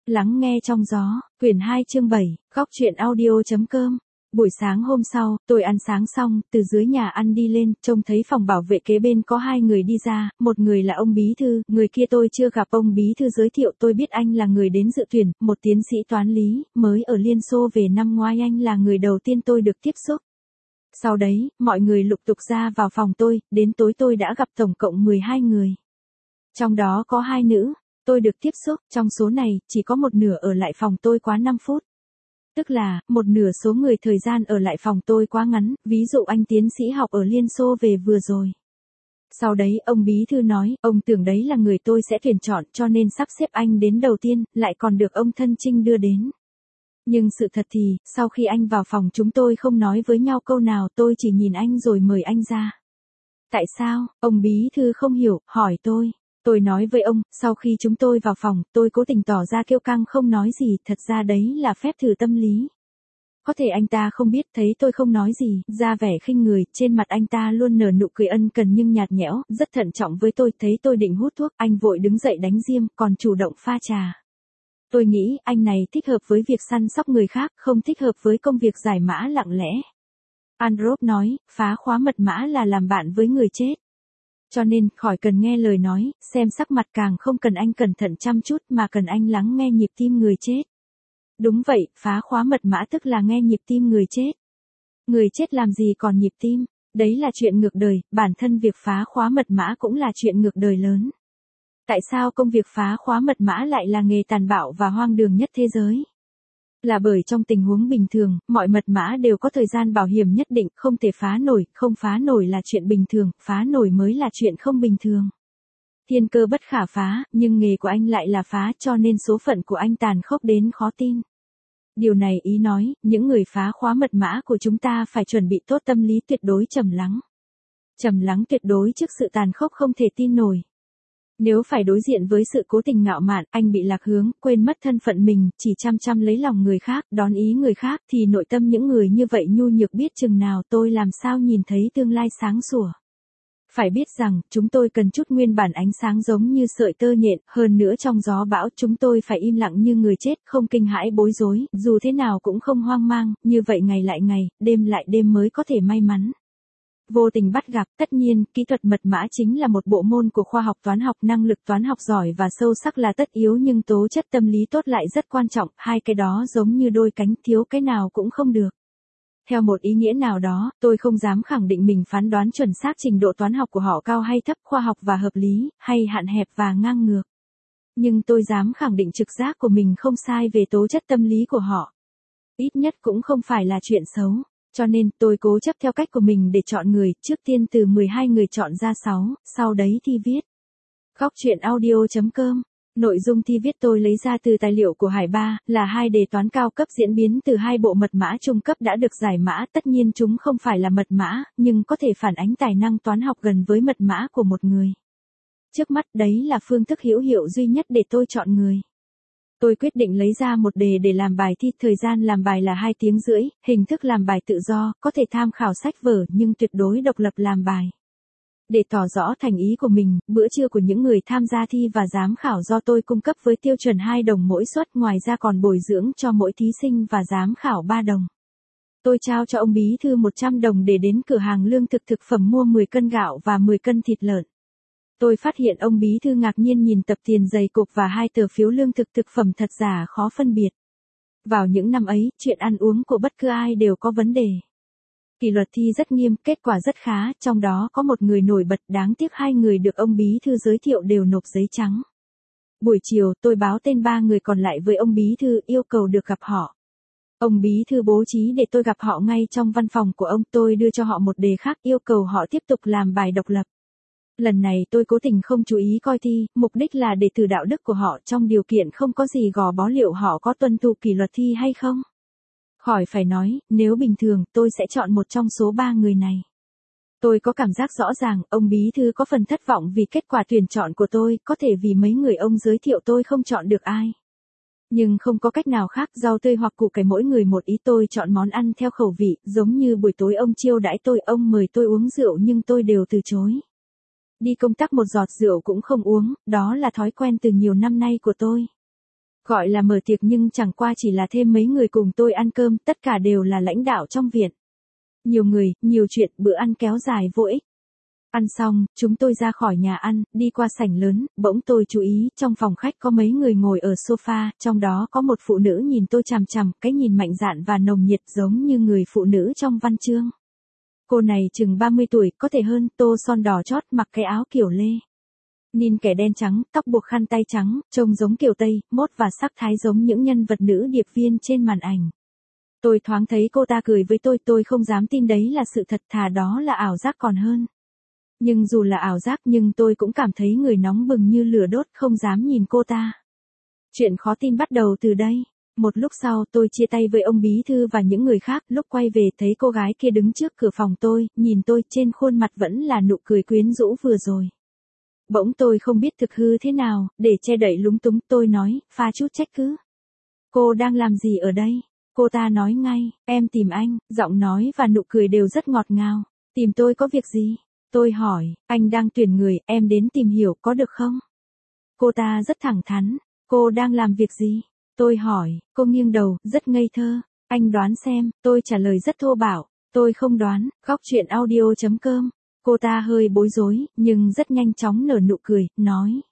Lắng nghe trong gió, quyển 2 chương 7, góc truyện audio.com. Buổi sáng hôm sau, tôi ăn sáng xong, từ dưới nhà ăn đi lên, trông thấy phòng bảo vệ kế bên có hai người đi ra, một người là ông bí thư, người kia tôi chưa gặp. Ông bí thư giới thiệu tôi biết anh là người đến dự tuyển, một tiến sĩ toán lý, mới ở Liên Xô về năm ngoái, anh là người đầu tiên tôi được tiếp xúc. Sau đấy, mọi người lục tục ra vào phòng tôi, đến tối tôi đã gặp tổng cộng 12 người. Trong đó có 2 nữ. Tôi được tiếp xúc, trong số này, chỉ có một nửa ở lại phòng tôi quá 5 phút. Tức là, một nửa số người thời gian ở lại phòng tôi quá ngắn, ví dụ anh tiến sĩ học ở Liên Xô về vừa rồi. Sau đấy, ông bí thư nói, ông tưởng đấy là người tôi sẽ tuyển chọn cho nên sắp xếp anh đến đầu tiên, lại còn được ông thân Trinh đưa đến. Nhưng sự thật thì, sau khi anh vào phòng chúng tôi không nói với nhau câu nào, tôi chỉ nhìn anh rồi mời anh ra. Tại sao, ông bí thư không hiểu, hỏi tôi. Tôi nói với ông, sau khi chúng tôi vào phòng, tôi cố tình tỏ ra kiêu căng không nói gì, thật ra đấy là phép thử tâm lý. Có thể anh ta không biết, thấy tôi không nói gì, ra vẻ khinh người, trên mặt anh ta luôn nở nụ cười ân cần nhưng nhạt nhẽo, rất thận trọng với tôi, thấy tôi định hút thuốc, anh vội đứng dậy đánh diêm, còn chủ động pha trà. Tôi nghĩ, anh này thích hợp với việc săn sóc người khác, không thích hợp với công việc giải mã lặng lẽ. Androp nói, phá khóa mật mã là làm bạn với người chết. Cho nên, khỏi cần nghe lời nói, xem sắc mặt, càng không cần anh cẩn thận chăm chút mà cần anh lắng nghe nhịp tim người chết. Đúng vậy, phá khóa mật mã tức là nghe nhịp tim người chết. Người chết làm gì còn nhịp tim, đấy là chuyện ngược đời, bản thân việc phá khóa mật mã cũng là chuyện ngược đời lớn. Tại sao công việc phá khóa mật mã lại là nghề tàn bạo và hoang đường nhất thế giới? Là bởi trong tình huống bình thường, mọi mật mã đều có thời gian bảo hiểm nhất định, không thể phá nổi, không phá nổi là chuyện bình thường, phá nổi mới là chuyện không bình thường. Thiên cơ bất khả phá, nhưng nghề của anh lại là phá, cho nên số phận của anh tàn khốc đến khó tin. Điều này ý nói, những người phá khóa mật mã của chúng ta phải chuẩn bị tốt tâm lý tuyệt đối trầm lắng. Trầm lắng tuyệt đối trước sự tàn khốc không thể tin nổi. Nếu phải đối diện với sự cố tình ngạo mạn, anh bị lạc hướng, quên mất thân phận mình, chỉ chăm chăm lấy lòng người khác, đón ý người khác, thì nội tâm những người như vậy nhu nhược biết chừng nào, tôi làm sao nhìn thấy tương lai sáng sủa. Phải biết rằng, chúng tôi cần chút nguyên bản ánh sáng giống như sợi tơ nhện, hơn nữa trong gió bão chúng tôi phải im lặng như người chết, không kinh hãi bối rối, dù thế nào cũng không hoang mang, như vậy ngày lại ngày, đêm lại đêm mới có thể may mắn. Vô tình bắt gặp, tất nhiên, kỹ thuật mật mã chính là một bộ môn của khoa học toán học, năng lực toán học giỏi và sâu sắc là tất yếu nhưng tố chất tâm lý tốt lại rất quan trọng, hai cái đó giống như đôi cánh, thiếu cái nào cũng không được. Theo một ý nghĩa nào đó, tôi không dám khẳng định mình phán đoán chuẩn xác trình độ toán học của họ cao hay thấp, khoa học và hợp lý, hay hạn hẹp và ngang ngược. Nhưng tôi dám khẳng định trực giác của mình không sai về tố chất tâm lý của họ. Ít nhất cũng không phải là chuyện xấu. Cho nên, tôi cố chấp theo cách của mình để chọn người, trước tiên từ 12 người chọn ra 6, sau đấy thi viết. Góc truyện audio.com. Nội dung thi viết tôi lấy ra từ tài liệu của Hải Ba, là 2 đề toán cao cấp diễn biến từ 2 bộ mật mã trung cấp đã được giải mã, tất nhiên chúng không phải là mật mã, nhưng có thể phản ánh tài năng toán học gần với mật mã của một người. Trước mắt đấy là phương thức hữu hiệu duy nhất để tôi chọn người. Tôi quyết định lấy ra một đề để làm bài thi, thời gian làm bài là 2 tiếng rưỡi, hình thức làm bài tự do, có thể tham khảo sách vở nhưng tuyệt đối độc lập làm bài. Để tỏ rõ thành ý của mình, bữa trưa của những người tham gia thi và giám khảo do tôi cung cấp với tiêu chuẩn 2 đồng mỗi suất, ngoài ra còn bồi dưỡng cho mỗi thí sinh và giám khảo 3 đồng. Tôi trao cho ông bí thư 100 đồng để đến cửa hàng lương thực thực phẩm mua 10 cân gạo và 10 cân thịt lợn. Tôi phát hiện ông bí thư ngạc nhiên nhìn tập tiền dày cộp và 2 tờ phiếu lương thực thực phẩm thật giả khó phân biệt. Vào những năm ấy, chuyện ăn uống của bất cứ ai đều có vấn đề. Kỷ luật thi rất nghiêm, kết quả rất khá, trong đó có một người nổi bật, đáng tiếc 2 người được ông bí thư giới thiệu đều nộp giấy trắng. Buổi chiều, tôi báo tên 3 người còn lại với ông bí thư, yêu cầu được gặp họ. Ông bí thư bố trí để tôi gặp họ ngay trong văn phòng của ông, tôi đưa cho họ một đề khác, yêu cầu họ tiếp tục làm bài độc lập. Lần này tôi cố tình không chú ý coi thi, mục đích là để thử đạo đức của họ trong điều kiện không có gì gò bó liệu họ có tuân thủ kỷ luật thi hay không. Khỏi phải nói, nếu bình thường, tôi sẽ chọn một trong số 3 người này. Tôi có cảm giác rõ ràng, ông bí thư có phần thất vọng vì kết quả tuyển chọn của tôi, có thể vì mấy người ông giới thiệu tôi không chọn được ai. Nhưng không có cách nào khác, rau tươi hoặc củ cải mỗi người một ý, tôi chọn món ăn theo khẩu vị, giống như buổi tối ông chiêu đãi tôi, ông mời tôi uống rượu nhưng tôi đều từ chối. Đi công tác một giọt rượu cũng không uống, đó là thói quen từ nhiều năm nay của tôi. Gọi là mở tiệc nhưng chẳng qua chỉ là thêm mấy người cùng tôi ăn cơm, tất cả đều là lãnh đạo trong viện. Nhiều người, nhiều chuyện, bữa ăn kéo dài vô ích. Ăn xong, chúng tôi ra khỏi nhà ăn, đi qua sảnh lớn, bỗng tôi chú ý, trong phòng khách có mấy người ngồi ở sofa, trong đó có một phụ nữ nhìn tôi chằm chằm, cái nhìn mạnh dạn và nồng nhiệt giống như người phụ nữ trong văn chương. Cô này chừng 30 tuổi, có thể hơn, tô son đỏ chót, mặc cái áo kiểu lê. Nin kẻ đen trắng, tóc buộc khăn tay trắng, trông giống kiểu Tây, mốt và sắc thái giống những nhân vật nữ điệp viên trên màn ảnh. Tôi thoáng thấy cô ta cười với tôi không dám tin đấy là sự thật, thà đó là ảo giác còn hơn. Nhưng dù là ảo giác nhưng tôi cũng cảm thấy người nóng bừng như lửa đốt, không dám nhìn cô ta. Chuyện khó tin bắt đầu từ đây. Một lúc sau tôi chia tay với ông bí thư và những người khác, lúc quay về thấy cô gái kia đứng trước cửa phòng tôi, nhìn tôi, trên khuôn mặt vẫn là nụ cười quyến rũ vừa rồi. Bỗng tôi không biết thực hư thế nào, để che đậy lúng túng tôi nói, pha chút trách cứ. Cô đang làm gì ở đây? Cô ta nói ngay, em tìm anh, giọng nói và nụ cười đều rất ngọt ngào. Tìm tôi có việc gì? Tôi hỏi, anh đang tuyển người, em đến tìm hiểu có được không? Cô ta rất thẳng thắn, cô đang làm việc gì? Tôi hỏi, cô nghiêng đầu, rất ngây thơ. Anh đoán xem, tôi trả lời rất thô bạo. Tôi không đoán, góc chuyện audio.com. Cô ta hơi bối rối, nhưng rất nhanh chóng nở nụ cười, nói.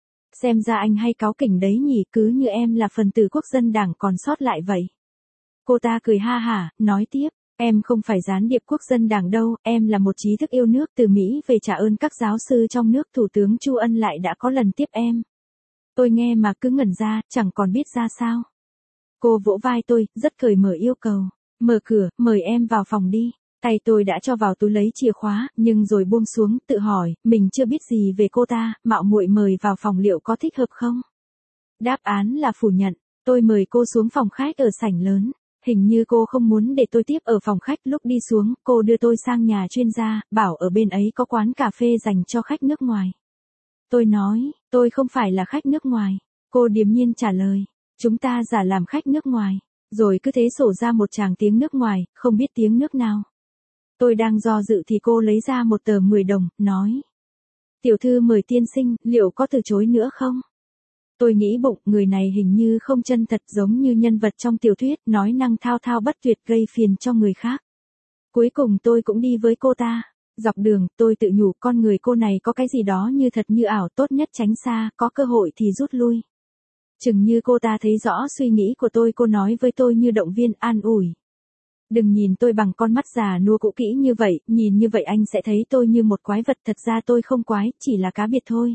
Xem ra anh hay cáu kỉnh đấy nhỉ, cứ như em là phần tử quốc dân đảng còn sót lại vậy. Cô ta cười ha hả, nói tiếp. Em không phải gián điệp quốc dân đảng đâu, em là một trí thức yêu nước từ Mỹ về trả ơn các giáo sư trong nước. Thủ tướng Chu Ân Lại đã có lần tiếp em. Tôi nghe mà cứ ngẩn ra, chẳng còn biết ra sao. Cô vỗ vai tôi, rất cởi mở yêu cầu. Mở cửa, mời em vào phòng đi. Tay tôi đã cho vào túi lấy chìa khóa, nhưng rồi buông xuống, tự hỏi, mình chưa biết gì về cô ta, mạo muội mời vào phòng liệu có thích hợp không? Đáp án là phủ nhận. Tôi mời cô xuống phòng khách ở sảnh lớn. Hình như cô không muốn để tôi tiếp ở phòng khách, lúc đi xuống, cô đưa tôi sang nhà chuyên gia, bảo ở bên ấy có quán cà phê dành cho khách nước ngoài. Tôi nói, tôi không phải là khách nước ngoài. Cô điềm nhiên trả lời, chúng ta giả làm khách nước ngoài. Rồi cứ thế sổ ra một tràng tiếng nước ngoài, không biết tiếng nước nào. Tôi đang do dự thì cô lấy ra một tờ 10 đồng, nói. Tiểu thư mời tiên sinh, liệu có từ chối nữa không? Tôi nghĩ bụng, người này hình như không chân thật, giống như nhân vật trong tiểu thuyết, nói năng thao thao bất tuyệt gây phiền cho người khác. Cuối cùng tôi cũng đi với cô ta. Dọc đường, tôi tự nhủ con người cô này có cái gì đó như thật như ảo, tốt nhất tránh xa, có cơ hội thì rút lui. Chừng như cô ta thấy rõ suy nghĩ của tôi, cô nói với tôi như động viên, an ủi. Đừng nhìn tôi bằng con mắt già nua cũ kỹ như vậy, nhìn như vậy anh sẽ thấy tôi như một quái vật, thật ra tôi không quái, chỉ là cá biệt thôi.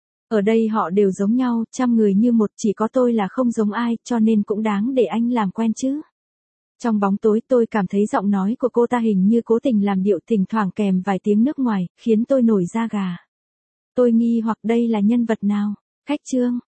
Ở đây họ đều giống nhau, trăm người như một, chỉ có tôi là không giống ai, cho nên cũng đáng để anh làm quen chứ. Trong bóng tối tôi cảm thấy giọng nói của cô ta hình như cố tình làm điệu, thỉnh thoảng kèm vài tiếng nước ngoài, khiến tôi nổi da gà. Tôi nghi hoặc đây là nhân vật nào? Khách trương.